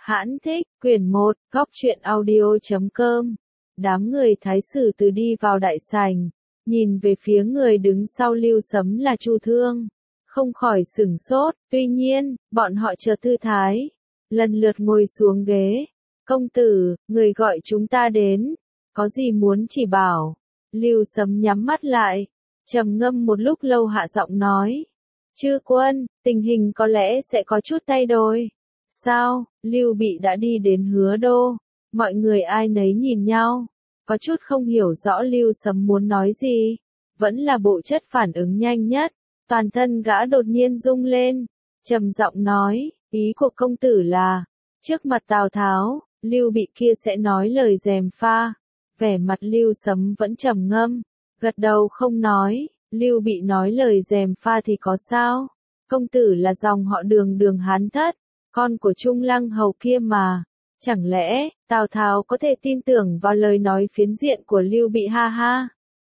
Hãn thích, quyển 1, góc truyện audio.com. Đám người Thái Sử Từ đi vào đại sảnh, nhìn về phía người đứng sau Lưu Sấm là Chu Thương, không khỏi sửng sốt, tuy nhiên, bọn họ chờ tư thái, lần lượt ngồi xuống ghế. Công tử, người gọi chúng ta đến, có gì muốn chỉ bảo? Lưu Sấm nhắm mắt lại, trầm ngâm một lúc lâu hạ giọng nói. Chư quân, tình hình có lẽ sẽ có chút thay đổi. Sao? Lưu Bị đã đi đến Hứa Đô, mọi người ai nấy nhìn nhau, có chút không hiểu rõ Lưu Sấm muốn nói gì, vẫn là bộ chất phản ứng nhanh nhất, toàn thân gã đột nhiên rung lên, trầm giọng nói, ý của công tử là, trước mặt Tào Tháo, Lưu Bị kia sẽ nói lời gièm pha. Vẻ mặt Lưu Sấm vẫn trầm ngâm, gật đầu không nói. Lưu Bị nói lời gièm pha thì có sao? Công tử là dòng họ Đường Hán Thất, con của Trung Lăng hầu kia mà. Chẳng lẽ, Tào Tháo có thể tin tưởng vào lời nói phiến diện của Lưu Bị ha ha?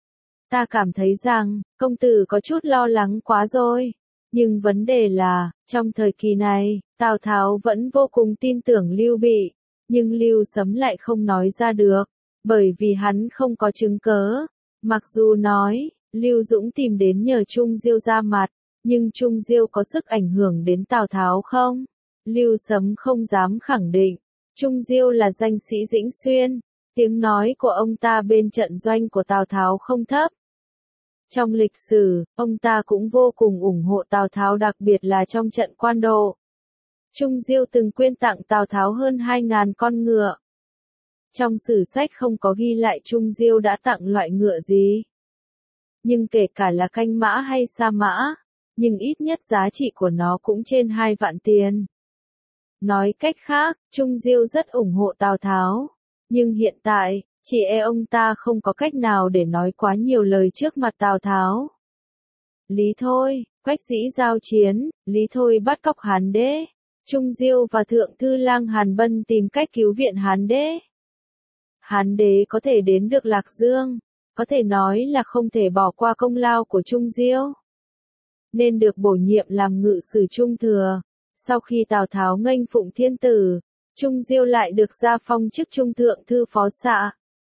Ta cảm thấy rằng, công tử có chút lo lắng quá rồi. Nhưng vấn đề là, trong thời kỳ này, Tào Tháo vẫn vô cùng tin tưởng Lưu Bị. Nhưng Lưu Sấm lại không nói ra được, bởi vì hắn không có chứng cớ. Mặc dù nói, Lưu Dũng tìm đến nhờ Trung Diêu ra mặt, nhưng Trung Diêu có sức ảnh hưởng đến Tào Tháo không? Lưu Sấm không dám khẳng định. Trung Diêu là danh sĩ Dĩnh Xuyên, tiếng nói của ông ta bên trận doanh của Tào Tháo không thấp. Trong lịch sử, ông ta cũng vô cùng ủng hộ Tào Tháo, đặc biệt là trong trận Quan Độ. Trung Diêu từng quyên tặng Tào Tháo hơn 2.000 con ngựa. Trong sử sách không có ghi lại Trung Diêu đã tặng loại ngựa gì. Nhưng kể cả là canh mã hay sa mã, nhưng ít nhất giá trị của nó cũng trên 2 vạn tiền. Nói cách khác, Trung Diêu rất ủng hộ Tào Tháo. Nhưng hiện tại, chỉ ông ta không có cách nào để nói quá nhiều lời trước mặt Tào Tháo. Lý Thôi, Quách Dĩ giao chiến, Lý Thôi bắt cóc Hán Đế. Trung Diêu và Thượng Thư Lang Hàn Bân tìm cách cứu viện Hán Đế. Hán Đế có thể đến được Lạc Dương, có thể nói là không thể bỏ qua công lao của Trung Diêu. Nên được bổ nhiệm làm ngự sử trung thừa. Sau khi Tào Tháo nghênh phụng thiên tử, Trung Diêu lại được gia phong chức trung thượng thư phó xạ.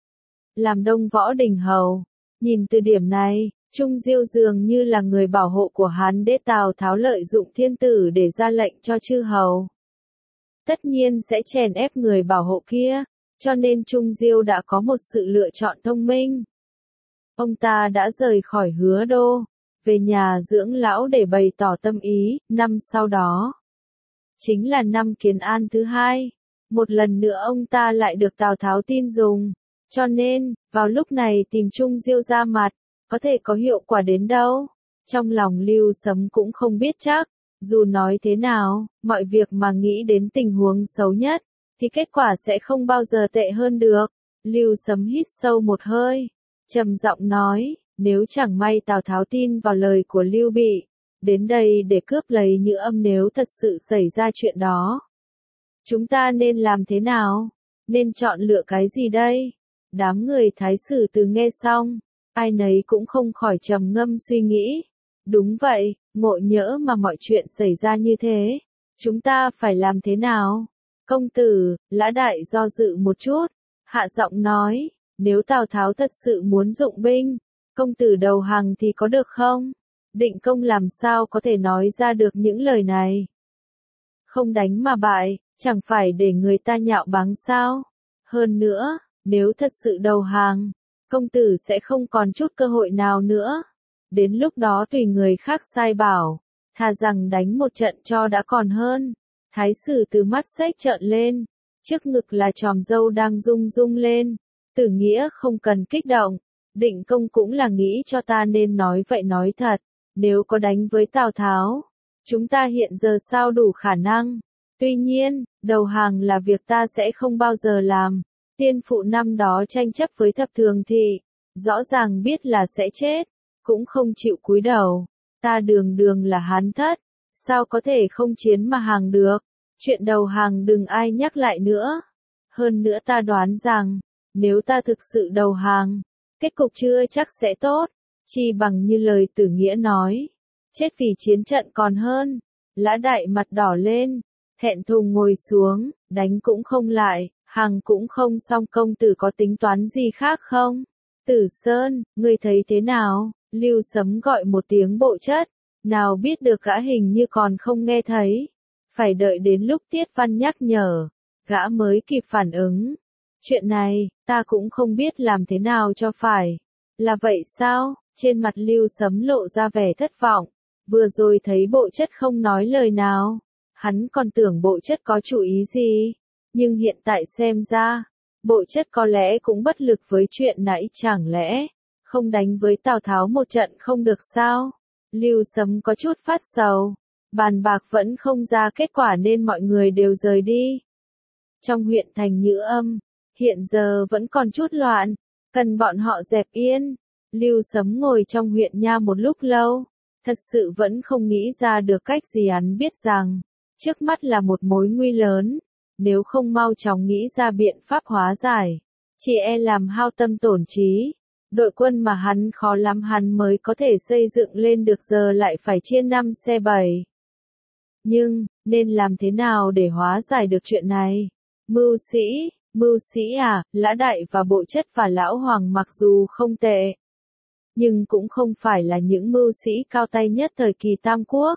Làm Đông Võ Đình hầu. Nhìn từ điểm này, Trung Diêu dường như là người bảo hộ của Hán Đế. Tào Tháo lợi dụng thiên tử để ra lệnh cho chư hầu. Tất nhiên sẽ chèn ép người bảo hộ kia, cho nên Trung Diêu đã có một sự lựa chọn thông minh. Ông ta đã rời khỏi Hứa Đô, về nhà dưỡng lão để bày tỏ tâm ý. Năm sau đó, chính là năm Kiến An thứ 2. Một lần nữa ông ta lại được Tào Tháo tin dùng. Cho nên, vào lúc này tìm Trung Diêu ra mặt, có thể có hiệu quả đến đâu? Trong lòng Lưu Sấm cũng không biết chắc. Dù nói thế nào, mọi việc mà nghĩ đến tình huống xấu nhất, thì kết quả sẽ không bao giờ tệ hơn được. Lưu Sấm hít sâu một hơi, trầm giọng nói, nếu chẳng may Tào Tháo tin vào lời của Lưu Bị, đến đây để cướp lấy Nhữ Âm, nếu thật sự xảy ra chuyện đó, chúng ta nên làm thế nào? Nên chọn lựa cái gì đây? Đám người Thái Sử Từ nghe xong, ai nấy cũng không khỏi trầm ngâm suy nghĩ. Đúng vậy, ngộ nhỡ mà mọi chuyện xảy ra như thế, chúng ta phải làm thế nào? Công tử, Lã Đại do dự một chút, hạ giọng nói, nếu Tào Tháo thật sự muốn dụng binh, công tử đầu hàng thì có được không? Định Công làm sao có thể nói ra được những lời này? Không đánh mà bại, chẳng phải để người ta nhạo báng sao? Hơn nữa, nếu thật sự đầu hàng, công tử sẽ không còn chút cơ hội nào nữa. Đến lúc đó tùy người khác sai bảo, thà rằng đánh một trận cho đã còn hơn. Thái Sử Từ mắt xếch trợn lên, trước ngực là chòm râu đang rung rung lên. Tử Nghĩa không cần kích động, Định Công cũng là nghĩ cho ta nên nói vậy nói thật. Nếu có đánh với Tào Tháo, chúng ta hiện giờ sao đủ khả năng. Tuy nhiên, đầu hàng là việc ta sẽ không bao giờ làm. Tiên phụ năm đó tranh chấp với Thập Thường Thị, rõ ràng biết là sẽ chết, cũng không chịu cúi đầu. Ta Đường là Hán Thất, sao có thể không chiến mà hàng được? Chuyện đầu hàng đừng ai nhắc lại nữa. Hơn nữa ta đoán rằng, nếu ta thực sự đầu hàng, kết cục chưa chắc sẽ tốt. Chi bằng như lời Tử Nghĩa nói, chết vì chiến trận còn hơn. Lã Đại mặt đỏ lên, Thẹn thùng ngồi xuống, đánh cũng không lại, hàng cũng không xong, công tử có tính toán gì khác không? Tử Sơn, ngươi thấy thế nào? Lưu Sấm gọi một tiếng Bộ Chất, nào biết được gã hình như còn không nghe thấy. Phải đợi đến lúc Tiết Văn nhắc nhở, gã mới kịp phản ứng. Chuyện này, ta cũng không biết làm thế nào cho phải. Là vậy sao? Trên mặt Lưu Sấm lộ ra vẻ thất vọng. Vừa rồi thấy Bộ Chất không nói lời nào. Hắn còn tưởng Bộ Chất có chủ ý gì. Nhưng hiện tại xem ra, Bộ Chất có lẽ cũng bất lực với chuyện nãy, chẳng lẽ không đánh với Tào Tháo một trận không được sao? Lưu Sấm có chút phát sầu. Bàn bạc vẫn không ra kết quả nên mọi người đều rời đi. Trong huyện thành Nhữ Âm, hiện giờ vẫn còn chút loạn, cần bọn họ dẹp yên. Lưu Sấm ngồi trong huyện nha một lúc lâu, thật sự vẫn không nghĩ ra được cách gì. Hắn biết rằng, trước mắt là một mối nguy lớn, nếu không mau chóng nghĩ ra biện pháp hóa giải, chỉ e làm hao tâm tổn trí. Đội quân mà hắn khó lắm hắn mới có thể xây dựng lên được, giờ lại phải chia 5 xe 7. Nhưng, nên làm thế nào để hóa giải được chuyện này? Mưu sĩ à, Lã Đại và Bộ Chất và Lão Hoàng mặc dù không tệ, nhưng cũng không phải là những mưu sĩ cao tay nhất thời kỳ Tam Quốc.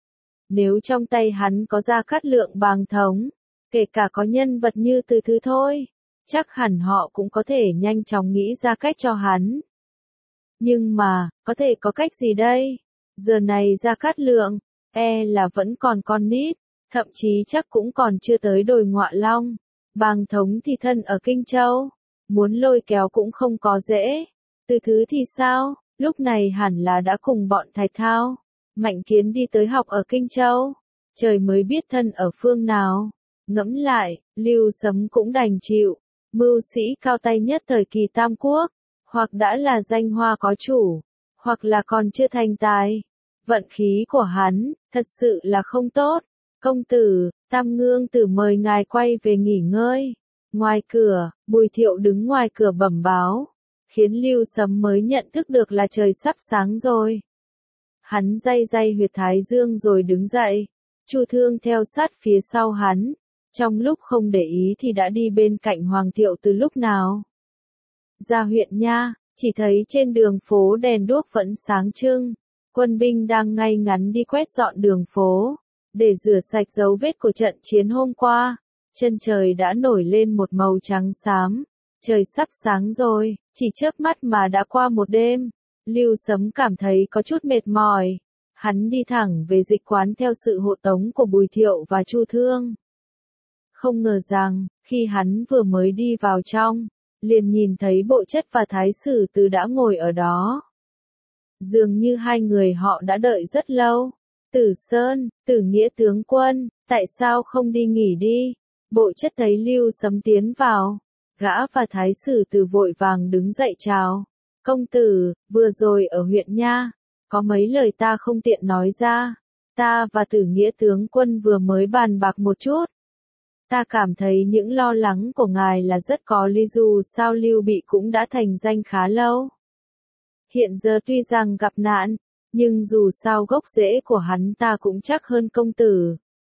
Nếu trong tay hắn có Gia Cát Lượng, Bàng Thống, kể cả có nhân vật như Từ Thứ thôi, chắc hẳn họ cũng có thể nhanh chóng nghĩ ra cách cho hắn. Nhưng mà, có thể có cách gì đây? Giờ này Gia Cát Lượng, là vẫn còn con nít, thậm chí chắc cũng còn chưa tới đồi Ngọa Long. Bàng Thống thì thân ở Kinh Châu, muốn lôi kéo cũng không có dễ. Từ Thứ thì sao? Lúc này hẳn là đã cùng bọn Thạch Thao, Mạnh Kiến đi tới học ở Kinh Châu. Trời mới biết thân ở phương nào. Ngẫm lại, Lưu Sấm cũng đành chịu. Mưu sĩ cao tay nhất thời kỳ Tam Quốc, hoặc đã là danh hoa có chủ, hoặc là còn chưa thành tài. Vận khí của hắn, thật sự là không tốt. Công tử, Tam Ngương Tử mời ngài quay về nghỉ ngơi. Ngoài cửa, Bùi Thiệu đứng ngoài cửa bẩm báo, khiến Lưu Sấm mới nhận thức được là trời sắp sáng rồi. Hắn day day huyệt thái dương rồi đứng dậy. Chu Thương theo sát phía sau hắn, trong lúc không để ý thì đã đi bên cạnh Hoàng Thiệu từ lúc nào. Ra huyện nha, chỉ thấy trên đường phố đèn đuốc vẫn sáng trưng, quân binh đang ngay ngắn đi quét dọn đường phố, để rửa sạch dấu vết của trận chiến hôm qua. Chân trời đã nổi lên một màu trắng xám, trời sắp sáng rồi, chỉ chớp mắt mà đã qua một đêm. Lưu Sấm cảm thấy có chút mệt mỏi, hắn đi thẳng về dịch quán theo sự hộ tống của Bùi Thiệu và Chu Thương. Không ngờ rằng, khi hắn vừa mới đi vào trong, liền nhìn thấy Bộ Chất và Thái Sử Từ đã ngồi ở đó. Dường như hai người họ đã đợi rất lâu. Tử Sơn, Tử Nghĩa tướng quân, tại sao không đi nghỉ đi? Bộ Chất thấy Lưu Sấm tiến vào, gã và Thái Sử Từ vội vàng đứng dậy chào. Công tử, vừa rồi ở huyện nha, có mấy lời ta không tiện nói ra. Ta và Tử Nghĩa tướng quân vừa mới bàn bạc một chút. Ta cảm thấy những lo lắng của ngài là rất có lý, dù sao Lưu Bị cũng đã thành danh khá lâu. Hiện giờ tuy rằng gặp nạn, nhưng dù sao gốc rễ của hắn ta cũng chắc hơn công tử.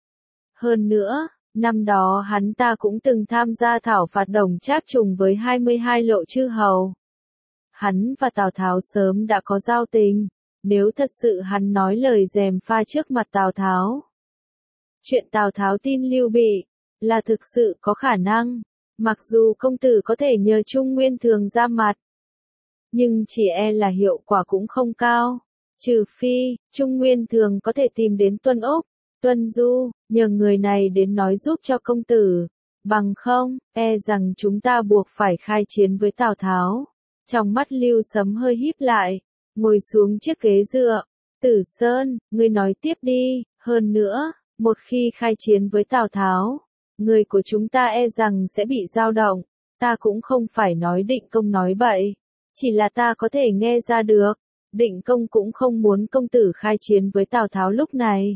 Hơn nữa, năm đó hắn ta cũng từng tham gia thảo phạt Đồng Trác Trùng với 22 lộ chư hầu. Hắn và Tào Tháo sớm đã có giao tình, nếu thật sự hắn nói lời gièm pha trước mặt Tào Tháo. Chuyện Tào Tháo tin Lưu Bị là thực sự có khả năng, mặc dù công tử có thể nhờ Trung Nguyên Thường ra mặt, nhưng chỉ e là hiệu quả cũng không cao, trừ phi Trung Nguyên Thường có thể tìm đến Tuân Úc, Tuân Du, nhờ người này đến nói giúp cho công tử, bằng không, e rằng chúng ta buộc phải khai chiến với Tào Tháo. Trong mắt Lưu Sấm hơi híp lại, ngồi xuống chiếc ghế dựa. Tử Sơn, ngươi nói tiếp đi, hơn nữa, một khi khai chiến với Tào Tháo, người của chúng ta e rằng sẽ bị dao động. Ta cũng không phải nói Định Công nói bậy, chỉ là ta có thể nghe ra được, Định Công cũng không muốn công tử khai chiến với Tào Tháo lúc này.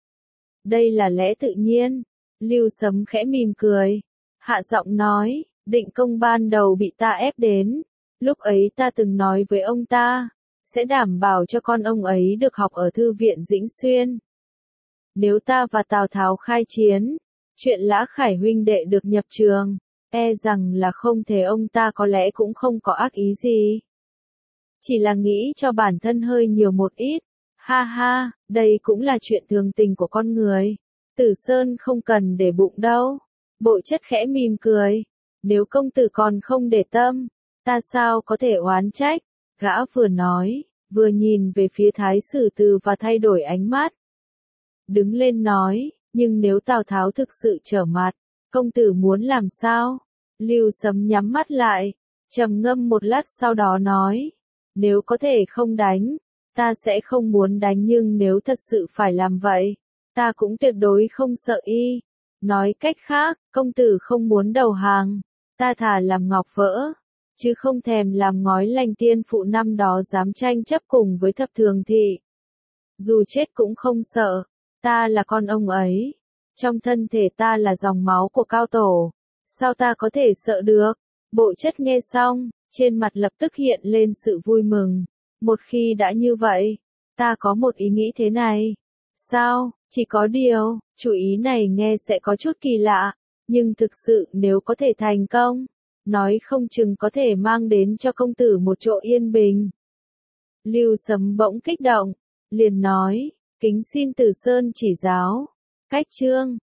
Đây là lẽ tự nhiên. Lưu Sấm khẽ mỉm cười, hạ giọng nói, Định Công ban đầu bị ta ép đến, lúc ấy ta từng nói với ông ta, sẽ đảm bảo cho con ông ấy được học ở thư viện Dĩnh Xuyên. Nếu ta và Tào Tháo khai chiến, Chuyện Lã Khải huynh đệ được nhập trường, e rằng là không thể, ông ta có lẽ cũng không có ác ý gì. Chỉ là nghĩ cho bản thân hơi nhiều một ít. Ha ha, đây cũng là chuyện thường tình của con người. Tử Sơn không cần để bụng đâu. Bội Chất khẽ mỉm cười. Nếu công tử còn không để tâm, ta sao có thể oán trách. Gã vừa nói, vừa nhìn về phía Thái Sử Từ và thay đổi ánh mắt. Đứng lên nói, nhưng nếu Tào Tháo thực sự trở mặt, công tử muốn làm sao? Lưu Sấm nhắm mắt lại, trầm ngâm một lát sau đó nói, nếu có thể không đánh, ta sẽ không muốn đánh, nhưng nếu thật sự phải làm vậy, ta cũng tuyệt đối không sợ y. Nói cách khác, công tử không muốn đầu hàng, ta thà làm ngọc vỡ, chứ không thèm làm ngói lành. Tiên phụ năm đó dám tranh chấp cùng với Thập Thường Thị. Dù chết cũng không sợ, ta là con ông ấy. Trong thân thể ta là dòng máu của Cao Tổ. Sao ta có thể sợ được? Bội Chất nghe xong, trên mặt lập tức hiện lên sự vui mừng. Một khi đã như vậy, ta có một ý nghĩ thế này. Sao? Chỉ có điều, chủ ý này nghe sẽ có chút kỳ lạ, nhưng thực sự nếu có thể thành công, nói không chừng có thể mang đến cho công tử một chỗ yên bình. Lưu Sấm bỗng kích động, liền nói, kính xin Tử Sơn chỉ giáo. Cách chương